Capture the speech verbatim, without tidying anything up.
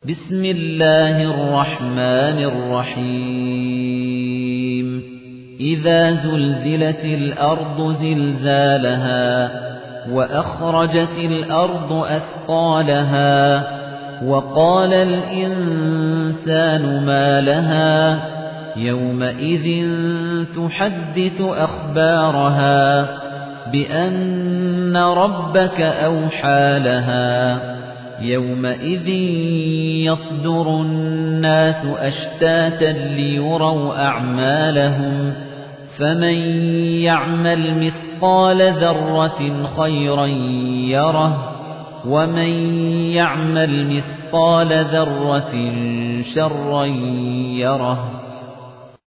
بسم الله الرحمن الرحيم إذا زلزلت الأرض زلزالها وأخرجت الأرض أثقالها وقال الإنسان ما لها يومئذ تحدث أخبارها بأن ربك أوحى لها يومئذ يصدر الناس أشتاتا ليروا أعمالهم فمن يعمل مثقال ذرة خيرا يره ومن يعمل مثقال ذرة شرا يره